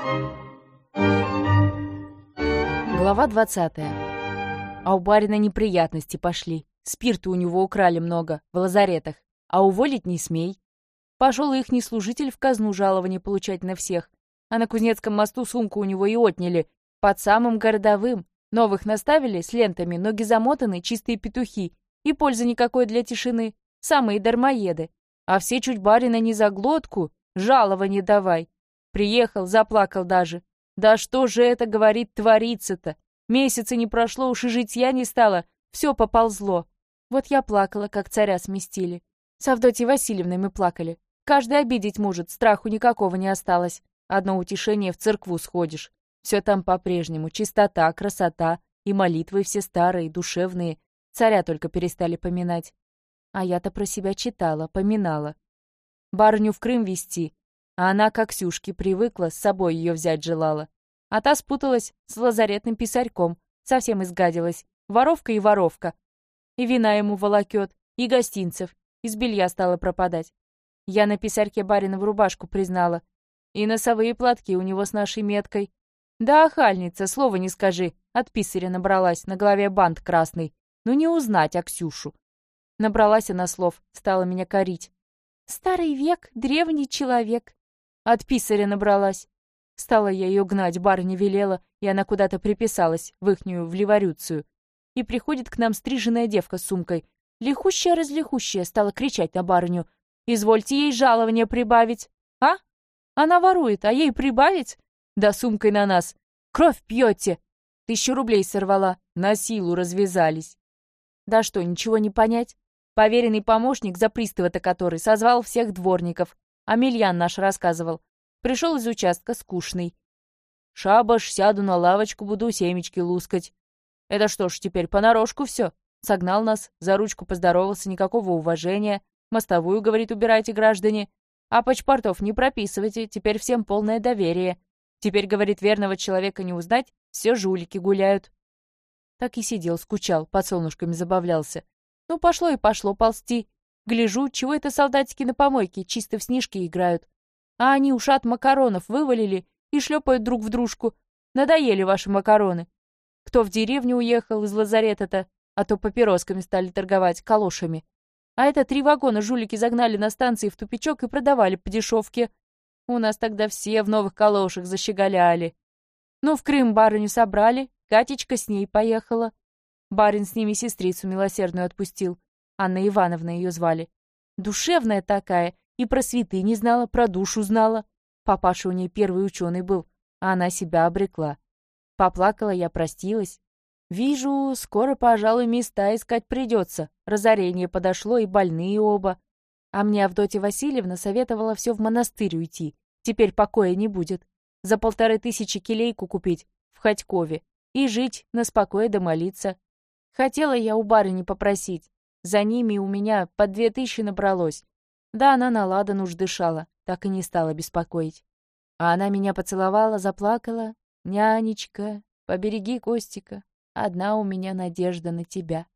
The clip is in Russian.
Глава 20. А у барина неприятности пошли. Спирту у него украли много, в лазаретах. А уволить не смей. Пошел ихний служитель в казну жалование получать на всех. А на Кузнецком мосту сумку у него и отняли. Под самым городовым. Новых наставили с лентами, ноги замотаны, чистые петухи. И пользы никакой для тишины. Самые дармоеды. А все чуть барина не за глотку. Жалование давай. Приехал, заплакал даже. Да что же это, говорит, творится-то? Месяца не прошло, уж и житья не стало. Все поползло. Вот я плакала, как царя сместили. С Авдотьей Васильевной мы плакали. Каждый обидеть может, страху никакого не осталось. Одно утешение — в церкву сходишь. Все там по-прежнему, чистота, красота, и молитвы все старые, душевные. Царя только перестали поминать. А я-то про себя читала, поминала. Барыню в Крым везти, а она к Аксюшке привыкла, с собой ее взять желала. А та спуталась с лазаретным писарьком, совсем изгадилась. Воровка и воровка. И вина ему волокет, и гостинцев, из белья стала пропадать. Я на писарьке баринову рубашку признала. И носовые платки у него с нашей меткой. Да, охальница, слова не скажи, от писаря набралась, на голове бант красный. Ну не узнать Аксюшу. Набралась она слов, стала меня корить. Старый век, древний человек. От писаря набралась. Стала я ее гнать, барыня велела, и она куда-то приписалась, в ихнюю, в ливарюцию. И приходит к нам стриженная девка с сумкой. Лихущая-разлихущая, стала кричать на барыню. «Извольте ей жалование прибавить!» «А? Она ворует, а ей прибавить?» «Да сумкой на нас! Кровь пьете!» 1000 рублей сорвала, на силу развязались. Да что, ничего не понять? Поверенный помощник, за пристава-то который, созвал всех дворников. Амельян наш рассказывал. Пришел из участка скучный. «Шабаш, сяду на лавочку, буду семечки лускать». «Это что ж, теперь понарошку все?» Согнал нас, за ручку поздоровался, никакого уважения. Мостовую, говорит, убирайте, граждане. А пачпортов не прописывайте, теперь всем полное доверие. Теперь, говорит, верного человека не узнать, все жулики гуляют. Так и сидел, скучал, под солнышками забавлялся. Ну, пошло и пошло ползти. Гляжу, чего это солдатики на помойке чисто в снежки играют. А они ушат макаронов вывалили и шлепают друг в дружку. Надоели ваши макароны. Кто в деревню уехал из лазарета-то, а то папиросками стали торговать, калошами. А это 3 вагона жулики загнали на станции в тупичок и продавали по дешевке. У нас тогда все в новых калошах защеголяли. Ну, в Крым барыню собрали, Катечка с ней поехала. Барин с ними сестрицу милосердную отпустил. Анна Ивановна ее звали. Душевная такая, и про святыни знала, про душу знала. Папаша у ней первый ученый был, а она себя обрекла. Поплакала я, простилась. Вижу, скоро, пожалуй, места искать придется. Разорение подошло, и больные оба. А мне Авдотья Васильевна советовала все в монастырь уйти. Теперь покоя не будет. За 1500 келейку купить в Ходькове и жить на спокое да молиться. Хотела я у барыни попросить. За ними у меня по 2000 набралось. Да она на ладан уж дышала, так и не стала беспокоить. А она меня поцеловала, заплакала. «Нянечка, побереги Костика. Одна у меня надежда на тебя».